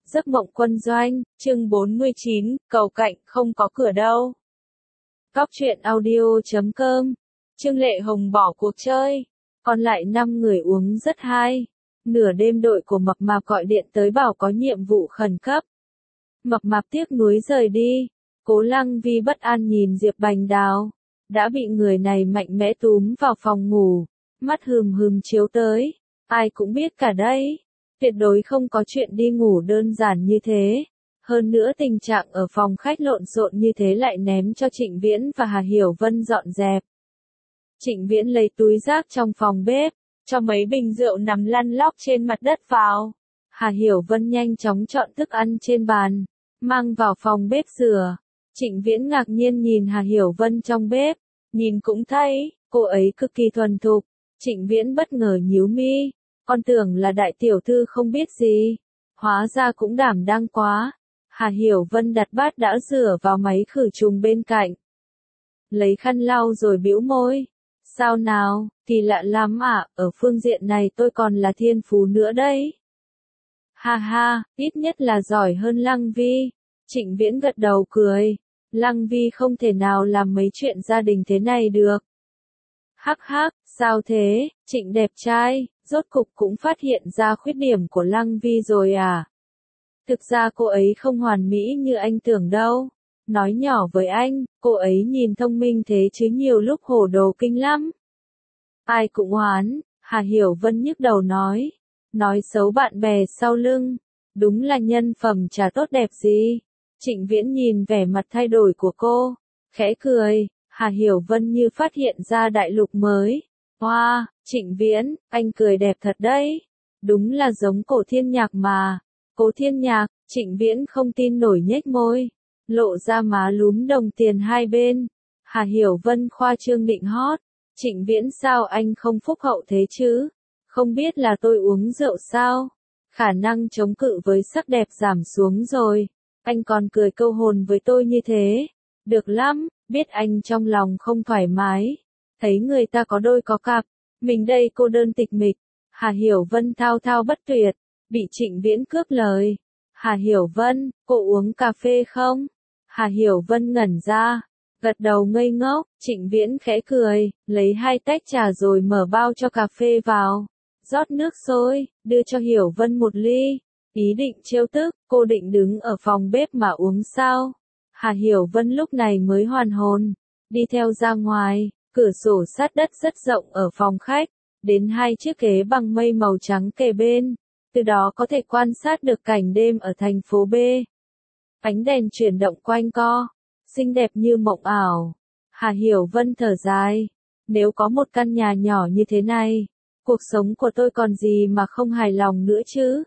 Giấc mộng quân doanh, chương 49, cầu cạnh, không có cửa đâu. Góc truyện audio.com, Trương Lệ Hồng bỏ cuộc chơi, còn lại 5 người uống rất hay. Nửa đêm đội của Mập Mạp gọi điện tới bảo có nhiệm vụ khẩn cấp. Mập Mạp tiếc nuối rời đi, Cố Lăng Vi bất an nhìn Diệp Bành Đào, đã bị người này mạnh mẽ túm vào phòng ngủ, mắt hừm hừm chiếu tới, ai cũng biết cả đấy. Tuyệt đối không có chuyện đi ngủ đơn giản như thế. Hơn nữa tình trạng ở phòng khách lộn xộn như thế lại ném cho Trịnh Viễn và Hà Hiểu Vân dọn dẹp. Trịnh Viễn lấy túi rác trong phòng bếp, cho mấy bình rượu nằm lăn lóc trên mặt đất vào. Hà Hiểu Vân nhanh chóng chọn thức ăn trên bàn, mang vào phòng bếp rửa. Trịnh Viễn ngạc nhiên nhìn Hà Hiểu Vân trong bếp, nhìn cũng thấy, cô ấy cực kỳ thuần thục. Trịnh Viễn bất ngờ nhíu mi. Con tưởng là đại tiểu thư không biết gì, hóa ra cũng đảm đang quá. Hà Hiểu Vân đặt bát đã rửa vào máy khử trùng bên cạnh. Lấy khăn lau rồi bĩu môi. Sao nào, thì lạ lắm à, ở phương diện này tôi còn là thiên phú nữa đấy. Ha ha, ít nhất là giỏi hơn Lăng Vi. Trịnh Viễn gật đầu cười. Lăng Vi không thể nào làm mấy chuyện gia đình thế này được. Hắc hắc, sao thế, Trịnh đẹp trai, rốt cục cũng phát hiện ra khuyết điểm của Lăng Vi rồi à? Thực ra cô ấy không hoàn mỹ như anh tưởng đâu. Nói nhỏ với anh, cô ấy nhìn thông minh thế chứ nhiều lúc hồ đồ kinh lắm. Ai cũng oán, Hà Hiểu Vân nhức đầu nói. Nói xấu bạn bè sau lưng. Đúng là nhân phẩm chả tốt đẹp gì. Trịnh Viễn nhìn vẻ mặt thay đổi của cô, khẽ cười. Hà Hiểu Vân như phát hiện ra đại lục mới. Wow, Trịnh Viễn, anh cười đẹp thật đấy. Đúng là giống Cổ Thiên Nhạc mà. Cố Thiên Nhạc, Trịnh Viễn không tin nổi nhếch môi, lộ ra má lúm đồng tiền hai bên. Hà Hiểu Vân khoa trương định hót. Trịnh Viễn sao anh không phúc hậu thế chứ? Không biết là tôi uống rượu sao? Khả năng chống cự với sắc đẹp giảm xuống rồi. Anh còn cười câu hồn với tôi như thế. Được lắm. Biết anh trong lòng không thoải mái, thấy người ta có đôi có cặp, mình đây cô đơn tịch mịch. Hà Hiểu Vân thao thao bất tuyệt, bị Trịnh Viễn cướp lời. Hà Hiểu Vân, cô uống cà phê không? Hà Hiểu Vân ngẩn ra, gật đầu ngây ngốc. Trịnh Viễn khẽ cười, lấy 2 tách trà rồi mở bao cho cà phê vào, rót nước sôi, đưa cho Hiểu Vân 1 ly. Ý định trêu tức, cô định đứng ở phòng bếp mà uống sao? Hà Hiểu Vân lúc này mới hoàn hồn, đi theo ra ngoài, cửa sổ sát đất rất rộng ở phòng khách, đến 2 chiếc ghế bằng mây màu trắng kề bên, từ đó có thể quan sát được cảnh đêm ở thành phố B. Ánh đèn chuyển động quanh co, xinh đẹp như mộng ảo. Hà Hiểu Vân thở dài, nếu có một căn nhà nhỏ như thế này, cuộc sống của tôi còn gì mà không hài lòng nữa chứ?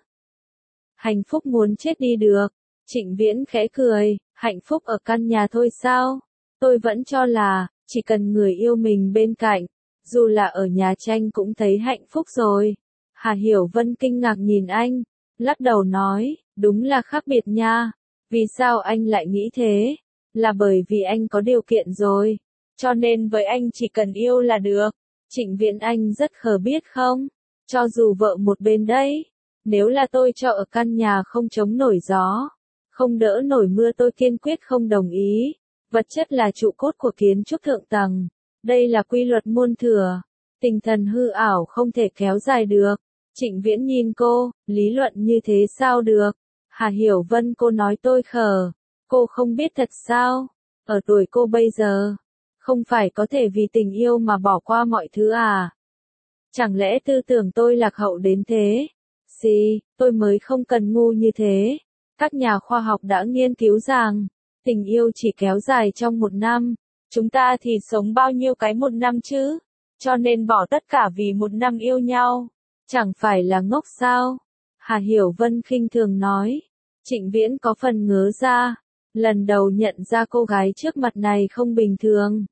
Hạnh phúc muốn chết đi được. Trịnh Viễn khẽ cười, hạnh phúc ở căn nhà thôi sao? Tôi vẫn cho là, chỉ cần người yêu mình bên cạnh, dù là ở nhà tranh cũng thấy hạnh phúc rồi. Hà Hiểu Vân kinh ngạc nhìn anh, lắc đầu nói, đúng là khác biệt nha. Vì sao anh lại nghĩ thế? Là bởi vì anh có điều kiện rồi, cho nên với anh chỉ cần yêu là được. Trịnh Viễn anh rất khờ biết không? Cho dù vợ một bên đấy, nếu là tôi cho ở căn nhà không chống nổi gió, không đỡ nổi mưa tôi kiên quyết không đồng ý. Vật chất là trụ cốt của kiến trúc thượng tầng. Đây là quy luật muôn thừa. Tinh thần hư ảo không thể kéo dài được. Trịnh Viễn nhìn cô, lý luận như thế sao được? Hà Hiểu Vân cô nói tôi khờ. Cô không biết thật sao? Ở tuổi cô bây giờ, không phải có thể vì tình yêu mà bỏ qua mọi thứ à? Chẳng lẽ tư tưởng tôi lạc hậu đến thế? Gì, tôi mới không cần ngu như thế. Các nhà khoa học đã nghiên cứu rằng, tình yêu chỉ kéo dài trong 1 năm. Chúng ta thì sống bao nhiêu cái 1 năm chứ? Cho nên bỏ tất cả vì 1 năm yêu nhau. Chẳng phải là ngốc sao? Hà Hiểu Vân khinh thường nói. Trịnh Viễn có phần ngớ ra. Lần đầu nhận ra cô gái trước mặt này không bình thường.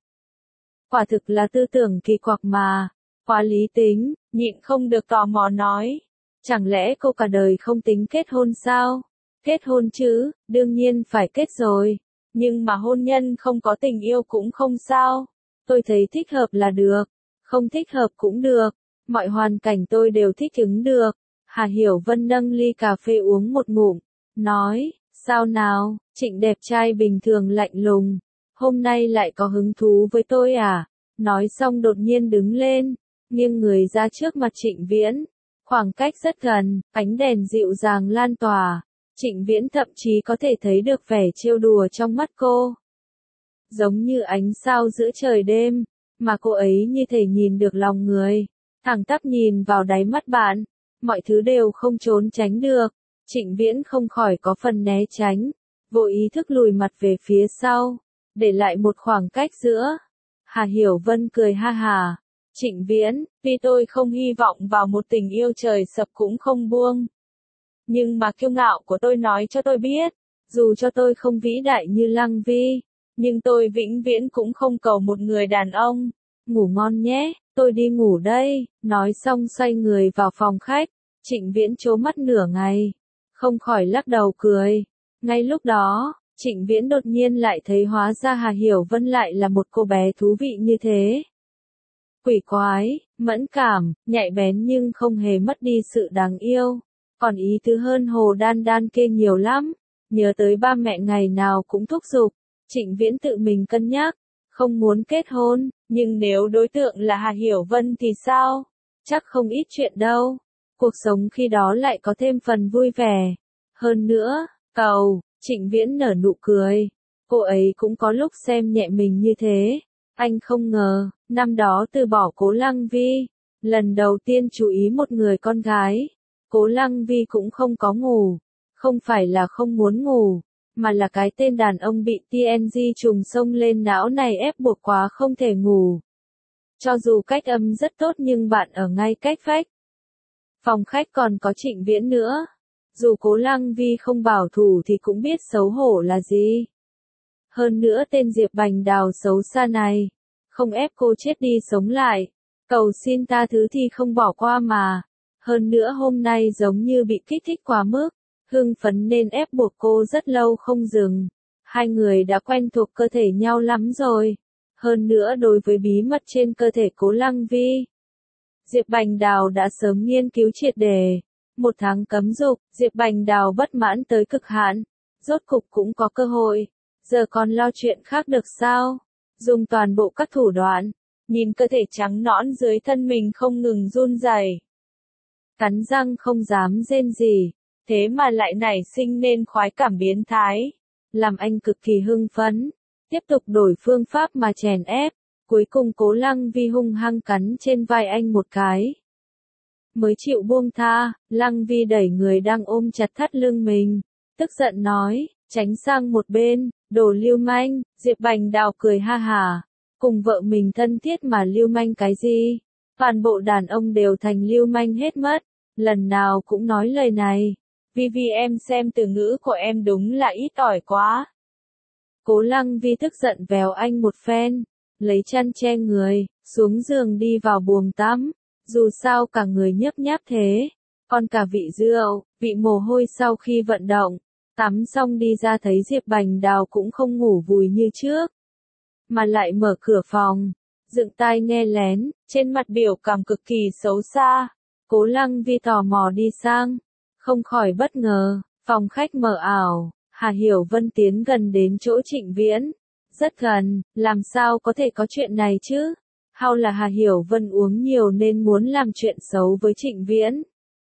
Quả thực là tư tưởng kỳ quặc mà. Quá lý tính, nhịn không được tò mò nói. Chẳng lẽ cô cả đời không tính kết hôn sao? Kết hôn chứ, đương nhiên phải kết rồi. Nhưng mà hôn nhân không có tình yêu cũng không sao. Tôi thấy thích hợp là được. Không thích hợp cũng được. Mọi hoàn cảnh tôi đều thích ứng được. Hà Hiểu Vân nâng ly cà phê uống một ngụm. nói, sao nào, Trịnh đẹp trai bình thường lạnh lùng, hôm nay lại có hứng thú với tôi à? Nói xong đột nhiên đứng lên, nghiêng người ra trước mặt Trịnh Viễn, khoảng cách rất gần, ánh đèn dịu dàng lan tỏa, Trịnh Viễn thậm chí có thể thấy được vẻ trêu đùa trong mắt cô. Giống như ánh sao giữa trời đêm, mà cô ấy như thể nhìn được lòng người, thẳng tắp nhìn vào đáy mắt bạn, mọi thứ đều không trốn tránh được, Trịnh Viễn không khỏi có phần né tránh, vô ý thức lùi mặt về phía sau, để lại một khoảng cách giữa. Hà Hiểu Vân cười ha hà, Trịnh Viễn, tuy tôi không hy vọng vào một tình yêu trời sập cũng không buông. Nhưng mà kiêu ngạo của tôi nói cho tôi biết, dù cho tôi không vĩ đại như Lăng Vi, nhưng tôi vĩnh viễn cũng không cầu một người đàn ông. Ngủ ngon nhé, tôi đi ngủ đây, nói xong xoay người vào phòng khách, Trịnh Viễn trố mắt nửa ngày, không khỏi lắc đầu cười. Ngay lúc đó, Trịnh Viễn đột nhiên lại thấy hóa ra Hà Hiểu Vân lại là một cô bé thú vị như thế. Quỷ quái, mẫn cảm, nhạy bén nhưng không hề mất đi sự đáng yêu. Còn ý tứ hơn Hồ Đan Đan kia nhiều lắm. Nhớ tới ba mẹ ngày nào cũng thúc giục, Trịnh Viễn tự mình cân nhắc, không muốn kết hôn, nhưng nếu đối tượng là Hà Hiểu Vân thì sao? Chắc không ít chuyện đâu. Cuộc sống khi đó lại có thêm phần vui vẻ. Hơn nữa, Trịnh Viễn nở nụ cười. Cô ấy cũng có lúc xem nhẹ mình như thế. Anh không ngờ, năm đó từ bỏ Cố Lăng Vi, lần đầu tiên chú ý một người con gái. Cố Lăng Vi cũng không có ngủ. Không phải là không muốn ngủ, mà là cái tên đàn ông bị TNG trùng xông lên não này ép buộc quá không thể ngủ. Cho dù cách âm rất tốt nhưng bạn ở ngay cách vách. Phòng khách còn có Trịnh Viễn nữa. Dù Cố Lăng Vi không bảo thủ thì cũng biết xấu hổ là gì. Hơn nữa tên Diệp Bành Đào xấu xa này, không ép cô chết đi sống lại, cầu xin tha thứ thì không bỏ qua mà. Hơn nữa hôm nay giống như bị kích thích quá mức, hưng phấn nên ép buộc cô rất lâu không dừng. Hai người đã quen thuộc cơ thể nhau lắm rồi. Hơn nữa đối với bí mật trên cơ thể Cố Lăng Vi, Diệp Bành Đào đã sớm nghiên cứu triệt để. Một tháng cấm dục, Diệp Bành Đào bất mãn tới cực hạn. Rốt cục cũng có cơ hội. Giờ còn lo chuyện khác được sao? Dùng toàn bộ các thủ đoạn. Nhìn cơ thể trắng nõn dưới thân mình không ngừng run rẩy, cắn răng không dám rên gì. Thế mà lại nảy sinh nên khoái cảm biến thái. Làm anh cực kỳ hưng phấn. Tiếp tục đổi phương pháp mà chèn ép. Cuối cùng Cố Lăng Vi hung hăng cắn trên vai anh một cái. Mới chịu buông tha, Lăng Vi đẩy người đang ôm chặt thắt lưng mình. Tức giận nói, tránh sang một bên, đồ lưu manh. Diệp Bành Đào cười ha hà. Cùng vợ mình thân thiết mà lưu manh cái gì? Toàn bộ đàn ông đều thành lưu manh hết mất. Lần nào cũng nói lời này. Vi em xem từ ngữ của em đúng là ít ỏi quá. Cố Lăng Vi tức giận vèo anh một phen, lấy chăn che người, xuống giường đi vào buồng tắm. Dù sao cả người nhấp nháp thế, còn cả vị rượu, vị mồ hôi sau khi vận động. Tắm xong đi ra thấy Diệp Bành Đào cũng không ngủ vùi như trước, mà lại mở cửa phòng, dựng tai nghe lén, trên mặt biểu cảm cực kỳ xấu xa. Cố Lăng Vi tò mò đi sang, không khỏi bất ngờ, phòng khách mờ ảo, Hà Hiểu Vân tiến gần đến chỗ Trịnh Viễn, rất gần, làm sao có thể có chuyện này chứ? Hay là Hà Hiểu Vân uống nhiều nên muốn làm chuyện xấu với Trịnh Viễn?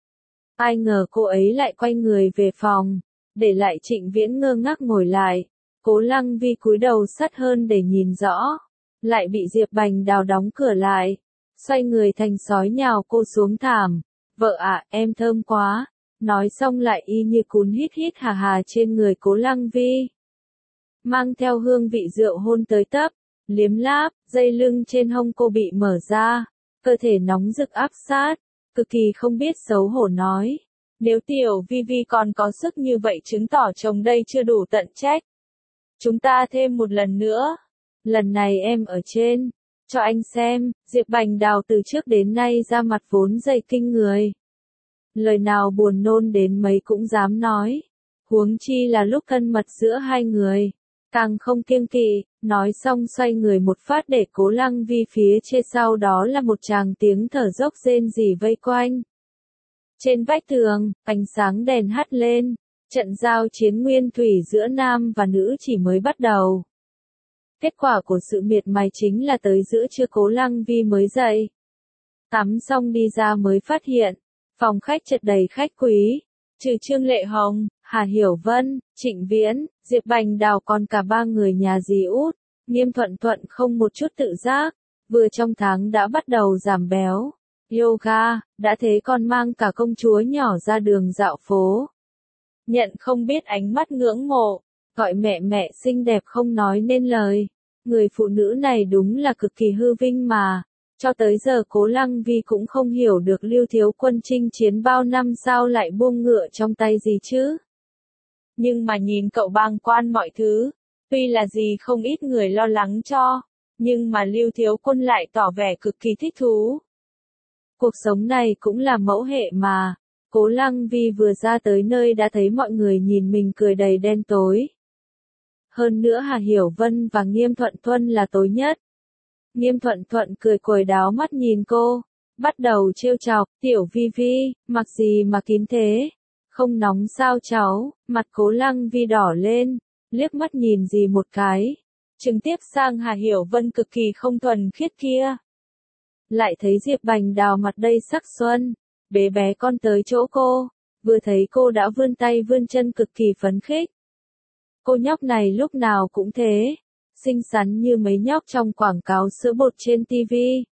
Ai ngờ cô ấy lại quay người về phòng, để lại Trịnh Viễn ngơ ngác ngồi lại. Cố Lăng Vi cúi đầu sát hơn để nhìn rõ, lại bị Diệp Bành Đào đóng cửa lại, xoay người thành sói nhào cô xuống thảm. Vợ ạ, em thơm quá. Nói xong lại y như cún hít hít hà hà trên người Cố Lăng Vi. Mang theo hương vị rượu hôn tới tấp, liếm láp, dây lưng trên hông cô bị mở ra, cơ thể nóng rực áp sát, cực kỳ không biết xấu hổ nói. Nếu tiểu Vi còn có sức như vậy chứng tỏ chồng đây chưa đủ tận trách. Chúng ta thêm một lần nữa. Lần này em ở trên. Cho anh xem, Diệp Bành Đào từ trước đến nay ra mặt vốn dày kinh người. Lời nào buồn nôn đến mấy cũng dám nói. Huống chi là lúc thân mật giữa hai người. Càng không kiêng kỵ, nói xong xoay người một phát để Cố Lăng Vi phía trên, sau đó là một tràng tiếng thở dốc rên rỉ vây quanh. Trên vách tường, ánh sáng đèn hắt lên, Trận giao chiến nguyên thủy giữa nam và nữ chỉ mới bắt đầu. Kết quả của sự miệt mài chính là tới giữa trưa Cố Lăng Vi mới dậy. Tắm xong đi ra mới phát hiện, phòng khách chật đầy khách quý, trừ Trương Lệ Hồng, Hà Hiểu Vân, Trịnh Viễn, Diệp Bành Đào còn cả ba người nhà dì út. Nghiêm Thuận Thuận không một chút tự giác, vừa trong tháng đã bắt đầu giảm béo, yoga, đã thế còn mang cả công chúa nhỏ ra đường dạo phố. Nhận không biết ánh mắt ngưỡng mộ, gọi mẹ mẹ xinh đẹp không nói nên lời. Người phụ nữ này đúng là cực kỳ hư vinh mà. Cho tới giờ Cố Lăng Vi cũng không hiểu được Lưu Thiếu Quân chinh chiến bao năm sao lại buông ngựa trong tay gì chứ. Nhưng mà nhìn cậu bàng quan mọi thứ, tuy là gì không ít người lo lắng cho, nhưng mà Lưu Thiếu Quân lại tỏ vẻ cực kỳ thích thú. Cuộc sống này cũng là mẫu hệ mà. Cố Lăng Vi vừa ra tới nơi đã thấy mọi người nhìn mình cười đầy đen tối. Hơn nữa Hà Hiểu Vân và Nghiêm Thuận Thuận là tối nhất. Nghiêm Thuận Thuận cười quồi đáo mắt nhìn cô, bắt đầu trêu chọc, tiểu Vi Vi, mặc gì mà kín thế, không nóng sao cháu, mặt Cố Lăng Vi đỏ lên, liếc mắt nhìn dì một cái, trực tiếp sang Hà Hiểu Vân cực kỳ không thuần khiết kia. Lại thấy Diệp Bành Đào mặt đầy sắc xuân, bế bé con tới chỗ cô, vừa thấy cô đã vươn tay vươn chân cực kỳ phấn khích. Cô nhóc này lúc nào cũng thế, xinh xắn như mấy nhóc trong quảng cáo sữa bột trên TV.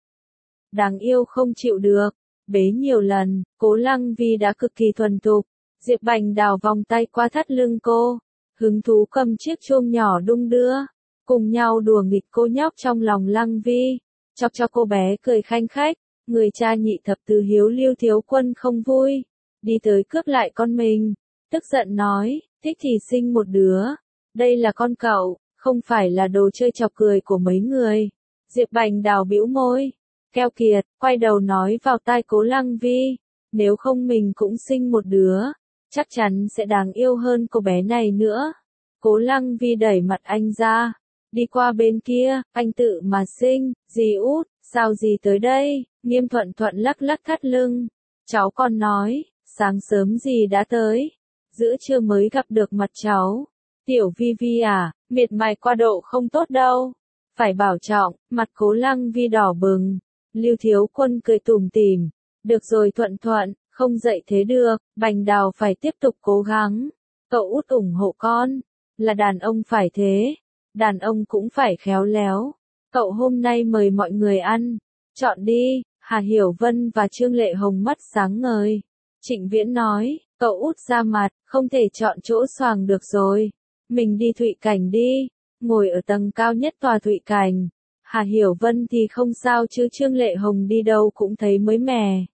Đáng yêu không chịu được, bế nhiều lần, Cố Lăng Vi đã cực kỳ thuần thục. Diệp Bành Đào vòng tay qua thắt lưng cô, hứng thú cầm chiếc chuông nhỏ đung đưa, cùng nhau đùa nghịch cô nhóc trong lòng Lăng Vi, chọc cho cô bé cười khanh khách. Người cha nhị thập tứ hiếu Lưu Thiếu Quân không vui, đi tới cướp lại con mình, tức giận nói, thích thì sinh một đứa, đây là con cậu, không phải là đồ chơi chọc cười của mấy người. Diệp Bành Đào bĩu môi, keo kiệt, quay đầu nói vào tai Cố Lăng Vi, nếu không mình cũng sinh một đứa, chắc chắn sẽ đáng yêu hơn cô bé này nữa. Cố Lăng Vi đẩy mặt anh ra, đi qua bên kia, anh tự mà sinh, dì út, sao dì tới đây? Nghiêm Thuận Thuận lắc lắc thắt lưng, cháu còn nói, sáng sớm dì đã tới, giữa trưa mới gặp được mặt cháu. Tiểu Vi Vi à, miệt mài qua độ không tốt đâu, phải bảo trọng. Mặt Cố Lăng Vi đỏ bừng. Lưu Thiếu Quân cười tủm tỉm, được rồi Thuận Thuận, không dậy thế được, Bành Đào phải tiếp tục cố gắng, cậu út ủng hộ con, là đàn ông phải thế, đàn ông cũng phải khéo léo. Cậu hôm nay mời mọi người ăn, chọn đi. Hà Hiểu Vân và Trương Lệ Hồng mắt sáng ngời. Trịnh Viễn nói, cậu út ra mặt, không thể chọn chỗ xoàng được rồi. Mình đi Thụy Cảnh đi, ngồi ở tầng cao nhất tòa Thụy Cảnh. Hà Hiểu Vân thì không sao chứ Trương Lệ Hồng đi đâu cũng thấy mới mẻ.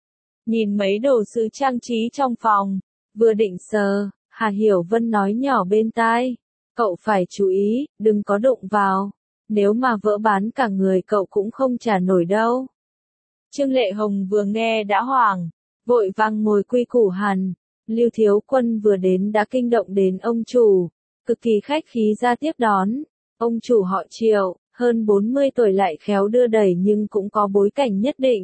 Nhìn mấy đồ sứ trang trí trong phòng, vừa định sờ, Hà Hiểu Vân nói nhỏ bên tai, cậu phải chú ý, đừng có đụng vào, nếu mà vỡ bán cả người cậu cũng không trả nổi đâu. Trương Lệ Hồng vừa nghe đã hoảng, vội vàng ngồi quy củ hẳn. Lưu Thiếu Quân vừa đến đã kinh động đến ông chủ, cực kỳ khách khí ra tiếp đón. Ông chủ họ Triệu, hơn 40 tuổi lại khéo đưa đẩy nhưng cũng có bối cảnh nhất định.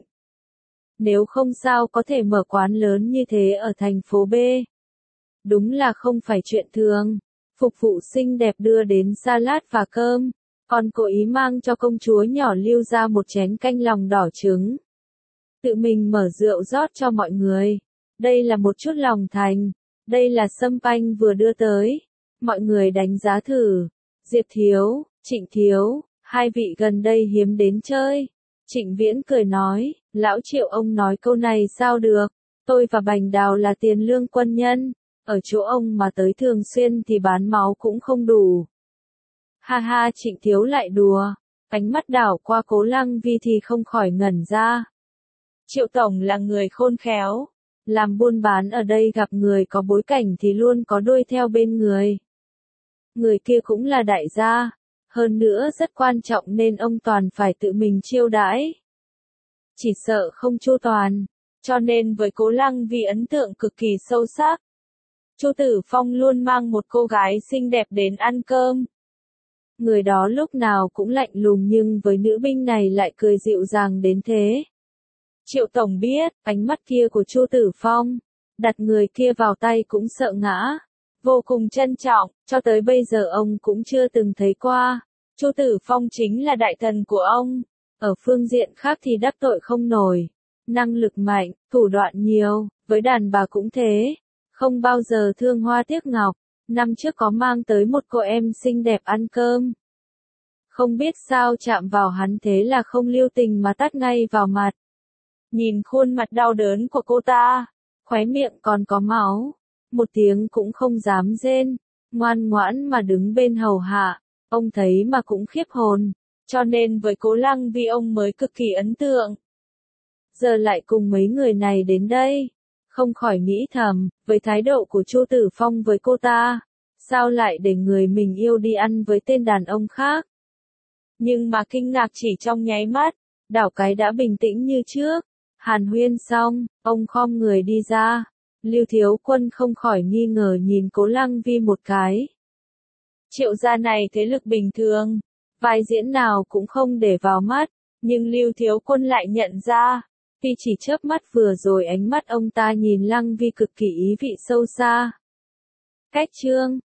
Nếu không sao có thể mở quán lớn như thế ở thành phố B. Đúng là không phải chuyện thường. Phục vụ xinh đẹp đưa đến salad và cơm, còn cố ý mang cho công chúa nhỏ Lưu ra một chén canh lòng đỏ trứng. Tự mình mở rượu rót cho mọi người. Đây là một chút lòng thành. Đây là sâm panh vừa đưa tới. Mọi người đánh giá thử. Diệp Thiếu, Trịnh Thiếu, hai vị gần đây hiếm đến chơi. Trịnh Viễn cười nói, lão Triệu ông nói câu này sao được. Tôi và Bành Đào là tiền lương quân nhân. Ở chỗ ông mà tới thường xuyên thì bán máu cũng không đủ. Ha ha, Trịnh Thiếu lại đùa. Ánh mắt đảo qua Cố Lăng Vi thì không khỏi ngẩn ra. Triệu Tổng là người khôn khéo. Làm buôn bán ở đây gặp người có bối cảnh thì luôn có đuôi theo bên người. Người kia cũng là đại gia. Hơn nữa rất quan trọng nên ông toàn phải tự mình chiêu đãi. Chỉ sợ không chu toàn. Cho nên với Cố Lăng Vi ấn tượng cực kỳ sâu sắc. Chu Tử Phong luôn mang một cô gái xinh đẹp đến ăn cơm. Người đó lúc nào cũng lạnh lùng nhưng với nữ binh này lại cười dịu dàng đến thế. Triệu Tổng biết, ánh mắt kia của Chu Tử Phong, đặt người kia vào tay cũng sợ ngã. vô cùng trân trọng, cho tới bây giờ ông cũng chưa từng thấy qua. Chu Tử Phong chính là đại thần của ông. Ở phương diện khác thì đắc tội không nổi. Năng lực mạnh, thủ đoạn nhiều, với đàn bà cũng thế. Không bao giờ thương hoa tiếc ngọc. Năm trước có mang tới một cô em xinh đẹp ăn cơm. Không biết sao chạm vào hắn thế là không lưu tình mà tát ngay vào mặt. Nhìn khuôn mặt đau đớn của cô ta, khóe miệng còn có máu. Một tiếng cũng không dám rên, ngoan ngoãn mà đứng bên hầu hạ. Ông thấy mà cũng khiếp hồn, cho nên với Cố Lăng Vi ông mới cực kỳ ấn tượng. Giờ lại cùng mấy người này đến đây, không khỏi nghĩ thầm, với thái độ của Chu Tử Phong với cô ta, sao lại để người mình yêu đi ăn với tên đàn ông khác. Nhưng mà kinh ngạc chỉ trong nháy mắt, đảo cái đã bình tĩnh như trước. Hàn huyên xong, ông khom người đi ra. Lưu Thiếu Quân không khỏi nghi ngờ nhìn Cố Lăng Vi một cái. Triệu gia này thế lực bình thường, vai diễn nào cũng không để vào mắt, nhưng Lưu Thiếu Quân lại nhận ra, vì chỉ chớp mắt vừa rồi ánh mắt ông ta nhìn Lăng Vi cực kỳ ý vị sâu xa. Cách chương